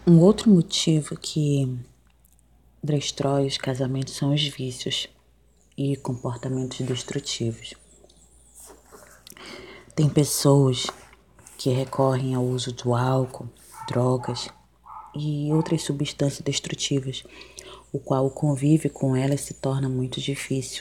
Um outro motivo que destrói os casamentos são os vícios e comportamentos destrutivos. Tem pessoas que recorrem ao uso do álcool, drogas e outras substâncias destrutivas, o qual o convívio com elas se torna muito difícil.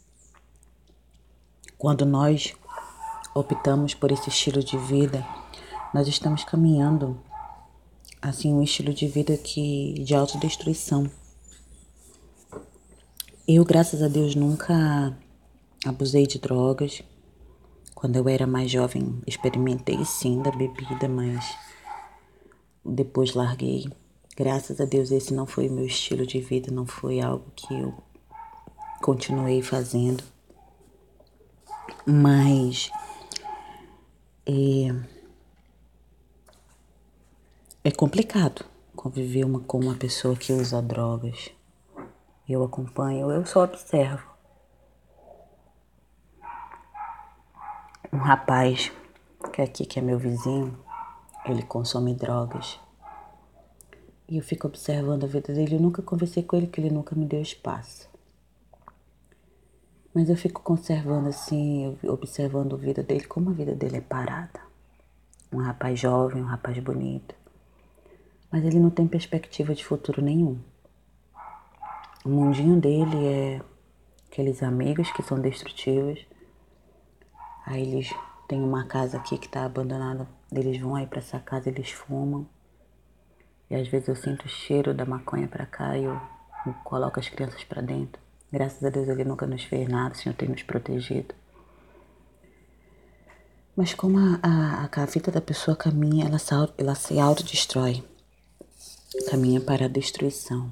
Quando nós optamos por esse estilo de vida, nós estamos caminhando assim um estilo de vida de autodestruição. Eu, graças a Deus, nunca abusei de drogas. Quando eu era mais jovem, experimentei sim da bebida, mas depois larguei. Graças a Deus, esse não foi o meu estilo de vida, não foi algo que eu continuei fazendo. Mas é complicado conviver com uma pessoa que usa drogas. Eu acompanho, eu só observo. Um rapaz que é meu vizinho, ele consome drogas. E eu fico observando a vida dele. Eu nunca conversei com ele, porque ele nunca me deu espaço. Mas eu fico conservando assim, observando a vida dele, como a vida dele é parada. Um rapaz jovem, um rapaz bonito. Mas ele não tem perspectiva de futuro nenhum. O mundinho dele é aqueles amigos que são destrutivos. Aí eles têm uma casa aqui que está abandonada. Eles vão aí para essa casa, eles fumam. E às vezes eu sinto o cheiro da maconha para cá e eu coloco as crianças para dentro. Graças a Deus ele nunca nos fez nada, o Senhor tem nos protegido. Mas como a vida da pessoa caminha, ela se autodestrói. Caminha para a destruição.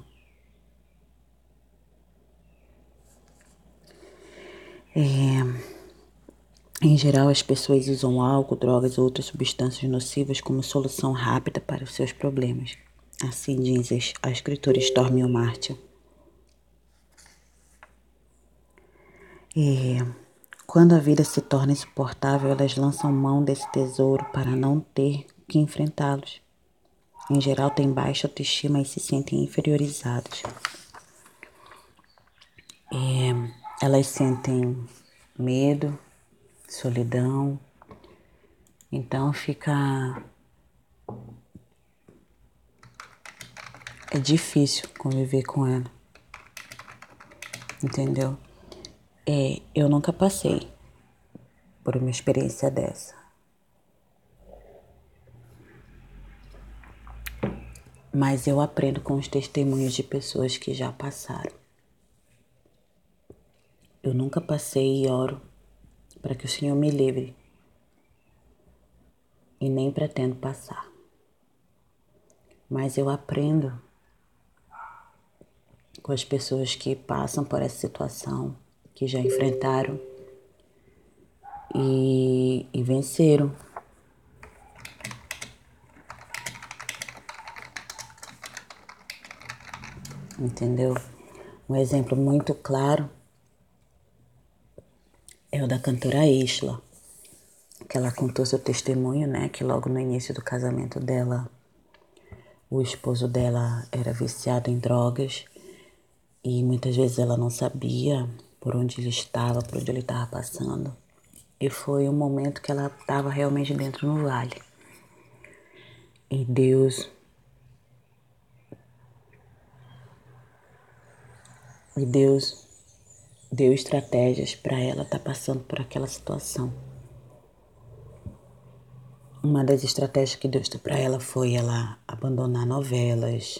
Em geral, as pessoas usam álcool, drogas ou outras substâncias nocivas como solução rápida para os seus problemas. Assim diz a escritora Stormy Martin. Quando a vida se torna insuportável, elas lançam mão desse tesouro para não ter que enfrentá-los. Em geral, têm baixa autoestima e se sentem inferiorizadas. Elas sentem medo, solidão, então é difícil conviver com ela, entendeu? Eu nunca passei por uma experiência dessa, mas eu aprendo com os testemunhos de pessoas que já passaram. Eu nunca passei e oro para que o Senhor me livre e nem pretendo passar. Mas eu aprendo com as pessoas que passam por essa situação, que já enfrentaram e venceram. Entendeu? Um exemplo muito claro é o da cantora Isla, que ela contou seu testemunho, né? Que logo no início do casamento dela, o esposo dela era viciado em drogas e muitas vezes ela não sabia por onde ele estava, por onde ele estava passando. E foi um momento que ela estava realmente dentro no vale. E Deus deu estratégias para ela estar passando por aquela situação. Uma das estratégias que Deus deu para ela foi ela abandonar novelas,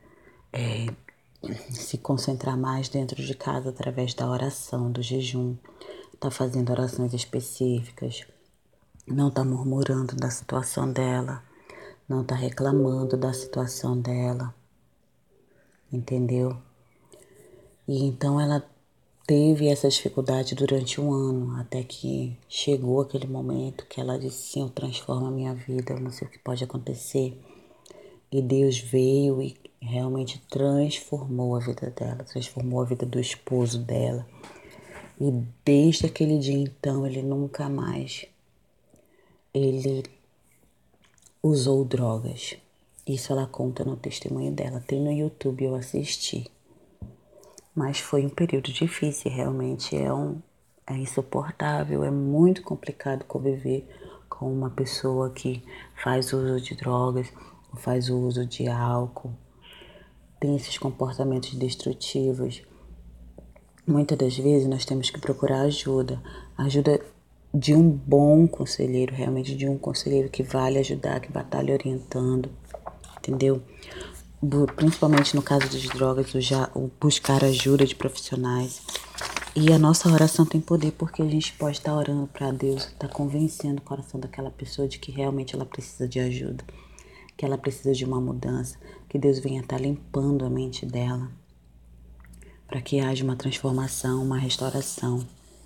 se concentrar mais dentro de casa através da oração, do jejum, tá fazendo orações específicas, não tá murmurando da situação dela, não tá reclamando da situação dela, entendeu? E então ela teve essa dificuldade durante um ano, até que chegou aquele momento que ela disse, Senhor, transforma a minha vida, eu não sei o que pode acontecer. E Deus veio e realmente transformou a vida dela, transformou a vida do esposo dela. E desde aquele dia então, ele nunca mais, ele usou drogas. Isso ela conta no testemunho dela. Tem no YouTube, eu assisti. Mas foi um período difícil, realmente é insuportável, é muito complicado conviver com uma pessoa que faz uso de drogas, faz uso de álcool, tem esses comportamentos destrutivos. Muitas das vezes nós temos que procurar ajuda de um bom conselheiro, realmente de um conselheiro que vale ajudar, que batalha orientando, entendeu? Principalmente no caso das drogas, o buscar ajuda de profissionais. E a nossa oração tem poder, porque a gente pode estar orando para Deus, estar convencendo o coração daquela pessoa de que realmente ela precisa de ajuda, que ela precisa de uma mudança, que Deus venha estar limpando a mente dela, para que haja uma transformação, uma restauração.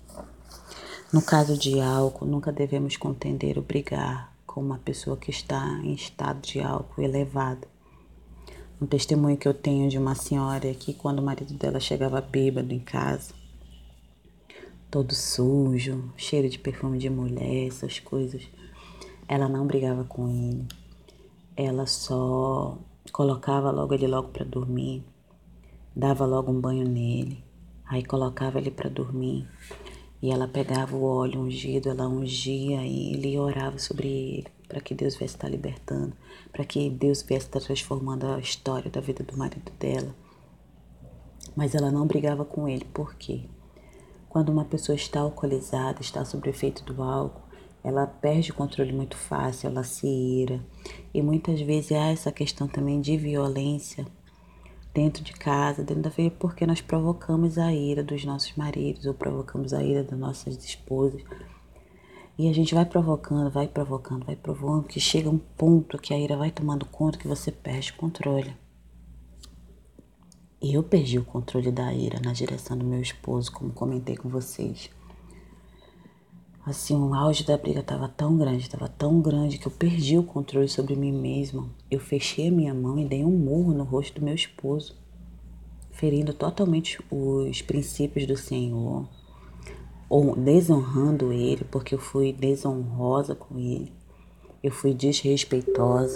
No caso de álcool, nunca devemos contender ou brigar com uma pessoa que está em estado de álcool elevado. Um testemunho que eu tenho de uma senhora é que quando o marido dela chegava bêbado em casa, todo sujo, cheiro de perfume de mulher, essas coisas, ela não brigava com ele. Ela só colocava ele logo para dormir, dava logo um banho nele, aí colocava ele para dormir. E ela pegava o óleo ungido, ela ungia ele e orava sobre ele, para que Deus viesse estar libertando, para que Deus viesse estar transformando a história da vida do marido dela. Mas ela não brigava com ele, por quê? Quando uma pessoa está alcoolizada, está sob o efeito do álcool, ela perde o controle muito fácil, ela se ira. E muitas vezes há essa questão também de violência dentro de casa, dentro da família, porque nós provocamos a ira dos nossos maridos ou provocamos a ira das nossas esposas. E a gente vai provocando, que chega um ponto que a ira vai tomando conta que você perde o controle. E eu perdi o controle da ira na direção do meu esposo, como comentei com vocês. Assim, o auge da briga estava tão grande que eu perdi o controle sobre mim mesma. Eu fechei a minha mão e dei um murro no rosto do meu esposo, ferindo totalmente os princípios do Senhor, ou desonrando ele, porque eu fui desonrosa com ele, eu fui desrespeitosa.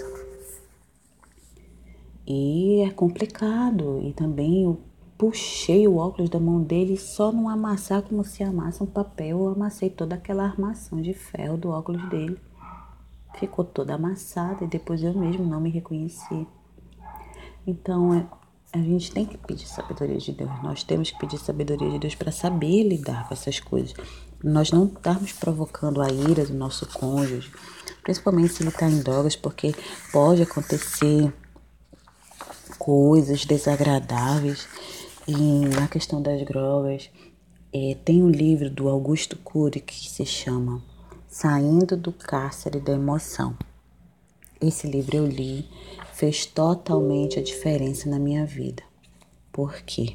E é complicado. E também eu puxei o óculos da mão dele e só não amassar como se amassa um papel. Eu amassei toda aquela armação de ferro do óculos dele. Ficou toda amassada e depois eu mesmo não me reconheci. Então a gente tem que pedir sabedoria de Deus. Nós temos que pedir sabedoria de Deus para saber lidar com essas coisas. Nós não estarmos provocando a ira do nosso cônjuge, principalmente se ele está em drogas, porque pode acontecer coisas desagradáveis. E na questão das drogas, tem um livro do Augusto Cury que se chama Saindo do Cárcere da Emoção. Esse livro eu li, fez totalmente a diferença na minha vida. Por quê?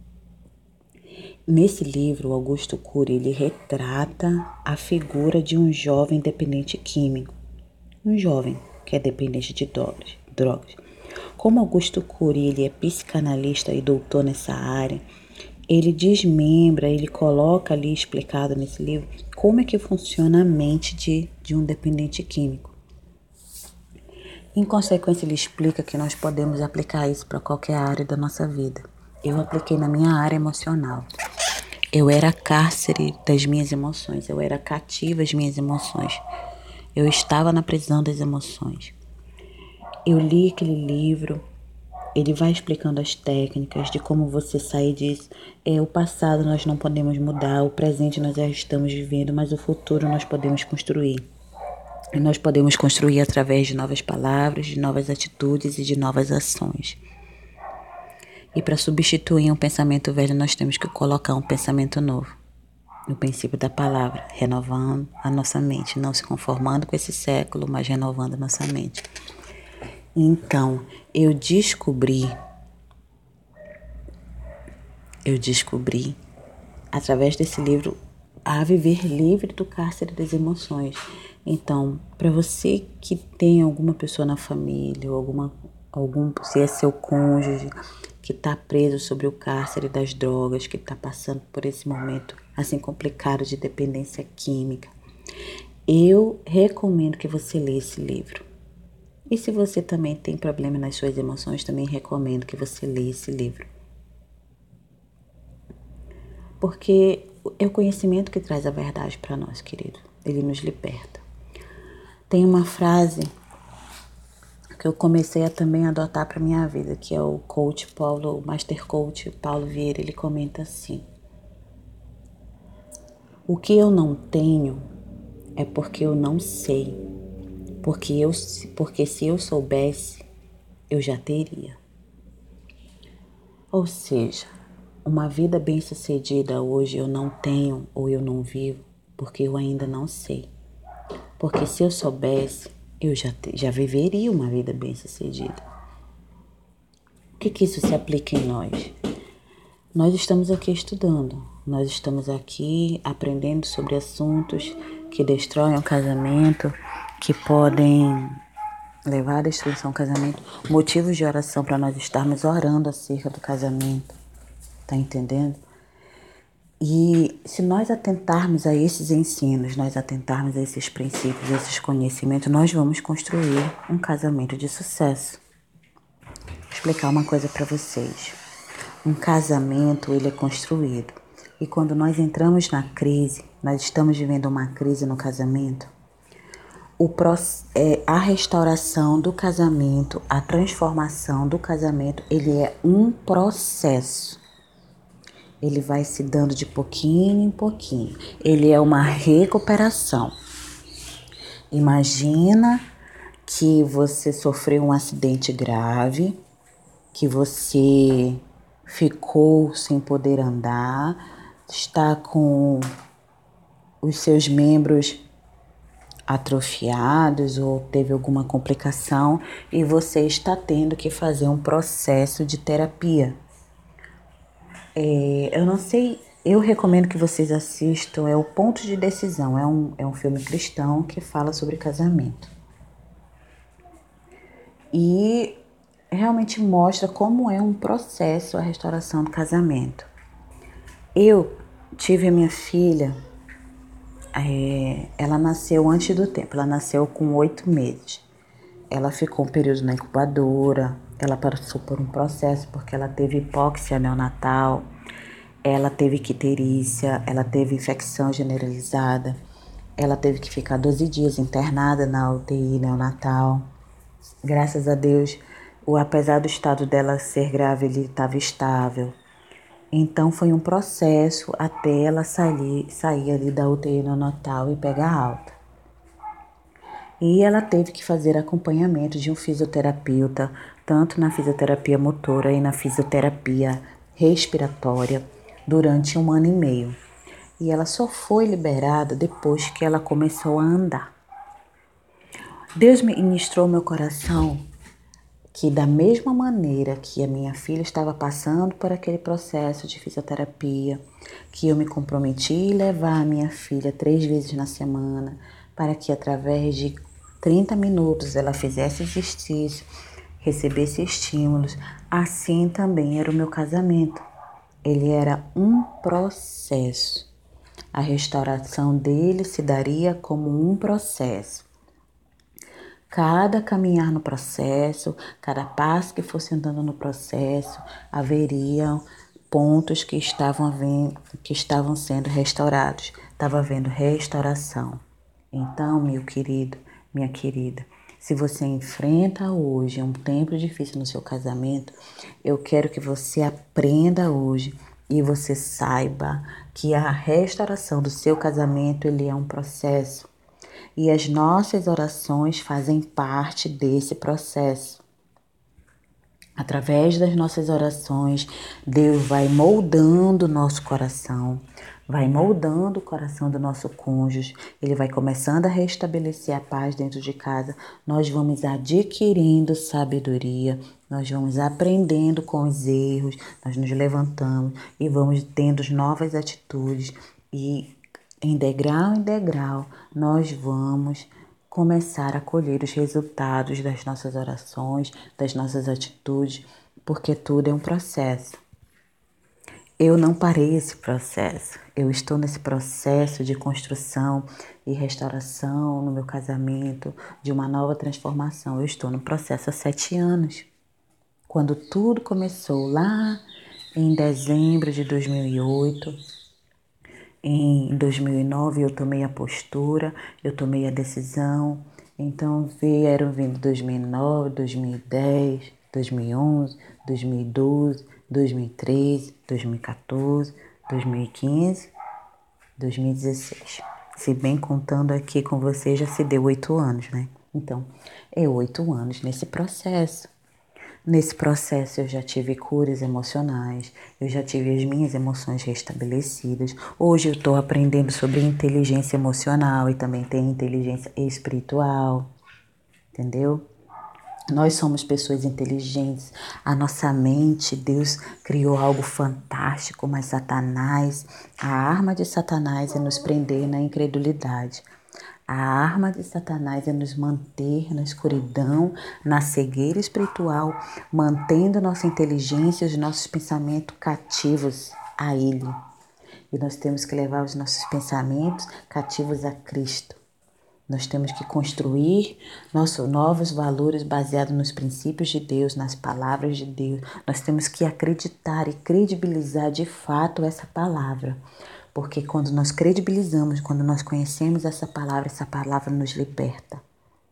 Nesse livro, o Augusto Cury, ele retrata a figura de um jovem dependente químico. Um jovem que é dependente de drogas. Como Augusto Cury, ele é psicanalista e doutor nessa área, ele desmembra, ele coloca ali explicado nesse livro como é que funciona a mente de um dependente químico. Em consequência, ele explica que nós podemos aplicar isso para qualquer área da nossa vida. Eu apliquei na minha área emocional. Eu era cárcere das minhas emoções, eu era cativa às minhas emoções. Eu estava na prisão das emoções. Eu li aquele livro, ele vai explicando as técnicas de como você sair disso. O passado nós não podemos mudar, o presente nós já estamos vivendo, mas o futuro nós podemos construir. E nós podemos construir através de novas palavras, de novas atitudes e de novas ações. E para substituir um pensamento velho, nós temos que colocar um pensamento novo. No princípio da palavra, renovando a nossa mente, não se conformando com esse século, mas renovando a nossa mente. Então, eu descobri, através desse livro, a viver livre do cárcere das emoções. Então, para você que tem alguma pessoa na família, ou se é seu cônjuge, que está preso sobre o cárcere das drogas, que está passando por esse momento assim complicado de dependência química, eu recomendo que você leia esse livro. E se você também tem problema nas suas emoções, também recomendo que você leia esse livro. Porque é o conhecimento que traz a verdade para nós, querido. Ele nos liberta. Tem uma frase que eu comecei a também adotar para minha vida, que é o Master Coach Paulo Vieira. Ele comenta assim: o que eu não tenho é porque eu não sei, porque se eu soubesse, eu já teria. Ou seja, uma vida bem-sucedida hoje eu não tenho ou eu não vivo porque eu ainda não sei. Porque se eu soubesse, eu já viveria uma vida bem-sucedida. O que isso se aplica em nós? Nós estamos aqui estudando, nós estamos aqui aprendendo sobre assuntos que destroem o casamento, que podem levar à destruição do casamento, motivos de oração para nós estarmos orando acerca do casamento, tá entendendo? E se nós atentarmos a esses ensinos, nós atentarmos a esses princípios, a esses conhecimentos, nós vamos construir um casamento de sucesso. Vou explicar uma coisa para vocês. Um casamento, ele é construído. E quando nós entramos na crise, nós estamos vivendo uma crise no casamento, a restauração do casamento, a transformação do casamento, ele é um processo. Ele vai se dando de pouquinho em pouquinho. Ele é uma recuperação. Imagina que você sofreu um acidente grave, que você ficou sem poder andar, está com os seus membros atrofiados ou teve alguma complicação e você está tendo que fazer um processo de terapia. Eu não sei, eu recomendo que vocês assistam, é O Ponto de Decisão, é um filme cristão que fala sobre casamento. E realmente mostra como é um processo a restauração do casamento. Eu tive a minha filha, ela nasceu antes do tempo, ela nasceu com 8 meses. Ela ficou um período na incubadora, ela passou por um processo porque ela teve hipóxia neonatal, ela teve icterícia, ela teve infecção generalizada, ela teve que ficar 12 dias internada na UTI neonatal. Graças a Deus, apesar do estado dela ser grave, ele estava estável. Então foi um processo até ela sair ali da UTI neonatal e pegar alta. E ela teve que fazer acompanhamento de um fisioterapeuta, tanto na fisioterapia motora e na fisioterapia respiratória, durante 1 ano e meio. E ela só foi liberada depois que ela começou a andar. Deus ministrou meu coração que da mesma maneira que a minha filha estava passando por aquele processo de fisioterapia, que eu me comprometi em levar a minha filha 3 vezes na semana, para que através de 30 minutos ela fizesse exercício, recebesse estímulos, assim também era o meu casamento. Ele era um processo. A restauração dele se daria como um processo. Cada caminhar no processo, cada passo que fosse andando no processo, haveriam pontos que estavam sendo restaurados. Estava havendo restauração. Então, meu querido, minha querida, se você enfrenta hoje um tempo difícil no seu casamento, eu quero que você aprenda hoje e você saiba que a restauração do seu casamento, ele é um processo. E as nossas orações fazem parte desse processo. Através das nossas orações, Deus vai moldando o nosso coração, vai moldando o coração do nosso cônjuge, ele vai começando a restabelecer a paz dentro de casa, nós vamos adquirindo sabedoria, nós vamos aprendendo com os erros, nós nos levantamos e vamos tendo novas atitudes e em degrau, nós vamos começar a colher os resultados das nossas orações, das nossas atitudes, porque tudo é um processo. eu não parei esse processo. Eu estou nesse processo de construção e restauração no meu casamento, de uma nova transformação. Eu estou no processo há 7 anos. Quando tudo começou lá em dezembro de 2008, em 2009 eu tomei a postura, eu tomei a decisão. Então vieram vindo 2009, 2010, 2011, 2012, 2013, 2014, 2015, 2016. Se bem contando aqui com você, já se deu 8 anos, né? Então, é 8 anos nesse processo. Nesse processo eu já tive curas emocionais, eu já tive as minhas emoções restabelecidas. Hoje eu estou aprendendo sobre inteligência emocional e também tem inteligência espiritual, entendeu? Nós somos pessoas inteligentes, a nossa mente, Deus criou algo fantástico, mas Satanás, a arma de Satanás é nos prender na incredulidade. A arma de Satanás é nos manter na escuridão, na cegueira espiritual, mantendo nossa inteligência e os nossos pensamentos cativos a Ele. E nós temos que levar os nossos pensamentos cativos a Cristo. Nós temos que construir nossos novos valores baseados nos princípios de Deus, nas palavras de Deus. Nós temos que acreditar e credibilizar de fato essa palavra. Porque quando nós credibilizamos, quando nós conhecemos essa palavra nos liberta.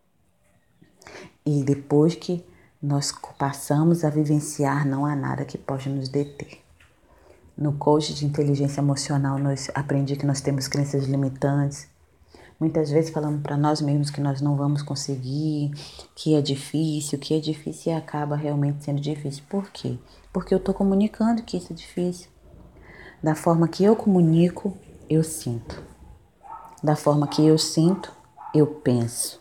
E depois que nós passamos a vivenciar, não há nada que possa nos deter. No coach de inteligência emocional, nós aprendi que nós temos crenças limitantes. Muitas vezes falamos para nós mesmos que nós não vamos conseguir, que é difícil e acaba realmente sendo difícil. Por quê? Porque eu estou comunicando que isso é difícil. Da forma que eu comunico, eu sinto. Da forma que eu sinto, eu penso.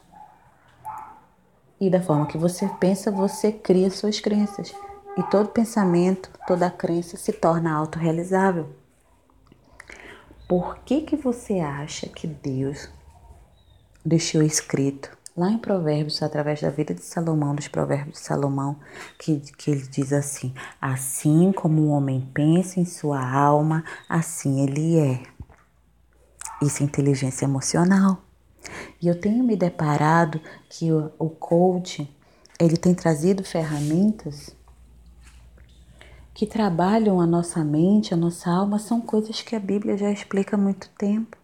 E da forma que você pensa, você cria suas crenças. E todo pensamento, toda crença se torna autorrealizável. Por que você acha que Deus deixou escrito lá em Provérbios, através da vida de Salomão, dos Provérbios de Salomão, que ele diz assim: assim como o homem pensa em sua alma, assim ele é. Isso é inteligência emocional. E eu tenho me deparado que o coach, ele tem trazido ferramentas que trabalham a nossa mente, a nossa alma, são coisas que a Bíblia já explica há muito tempo.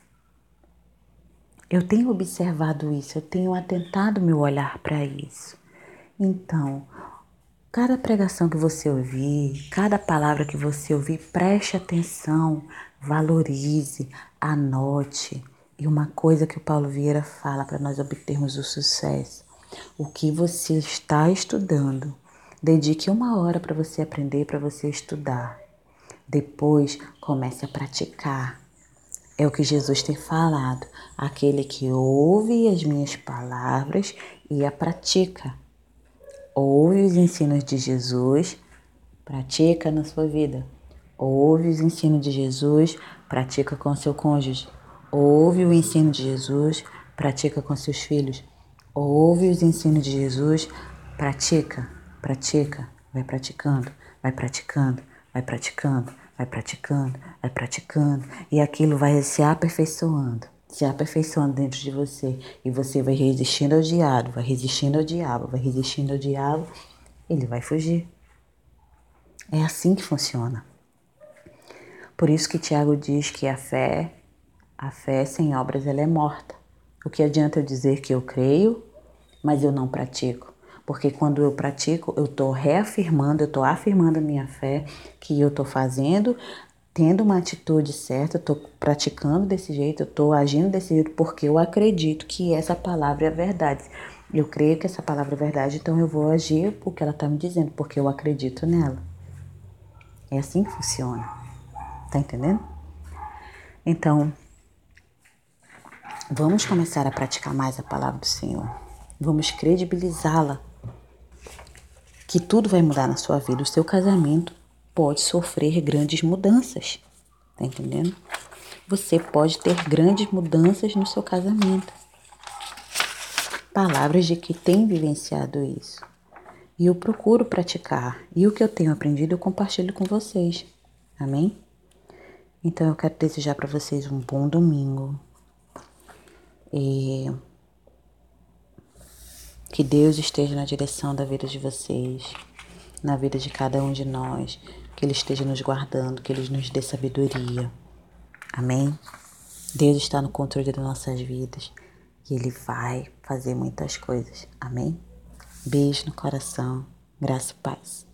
Eu tenho observado isso, eu tenho atentado meu olhar para isso. Então, cada pregação que você ouvir, cada palavra que você ouvir, preste atenção, valorize, anote. E uma coisa que o Paulo Vieira fala para nós obtermos o sucesso: o que você está estudando, dedique 1 hora para você aprender, para você estudar. Depois, comece a praticar. É o que Jesus tem falado: aquele que ouve as minhas palavras e a pratica. Ouve os ensinos de Jesus, pratica na sua vida. Ouve os ensinos de Jesus, pratica com seu cônjuge. Ouve o ensino de Jesus, pratica com seus filhos. Ouve os ensinos de Jesus, pratica, vai praticando, vai praticando, vai praticando, vai praticando, vai praticando. E aquilo vai se aperfeiçoando dentro de você. E você vai resistindo ao diabo, vai resistindo ao diabo, vai resistindo ao diabo. Ele vai fugir. É assim que funciona. Por isso que Tiago diz que a fé sem obras, ela é morta. O que adianta eu dizer que eu creio, mas eu não pratico? Porque quando eu pratico, eu estou reafirmando, eu estou afirmando a minha fé, que eu estou fazendo, tendo uma atitude certa, eu estou praticando desse jeito, eu estou agindo desse jeito, porque eu acredito que essa palavra é verdade. Eu creio que essa palavra é verdade, então eu vou agir porque ela está me dizendo, porque eu acredito nela. É assim que funciona. Tá entendendo? Então, vamos começar a praticar mais a palavra do Senhor. Vamos credibilizá-la. Que tudo vai mudar na sua vida. O seu casamento pode sofrer grandes mudanças. Tá entendendo? Você pode ter grandes mudanças no seu casamento. Palavras de que tem vivenciado isso. E eu procuro praticar. E o que eu tenho aprendido, eu compartilho com vocês. Amém? Então eu quero desejar para vocês um bom domingo. E que Deus esteja na direção da vida de vocês, na vida de cada um de nós, que Ele esteja nos guardando, que Ele nos dê sabedoria. Amém? Deus está no controle das nossas vidas e Ele vai fazer muitas coisas. Amém? Beijo no coração, graça e paz.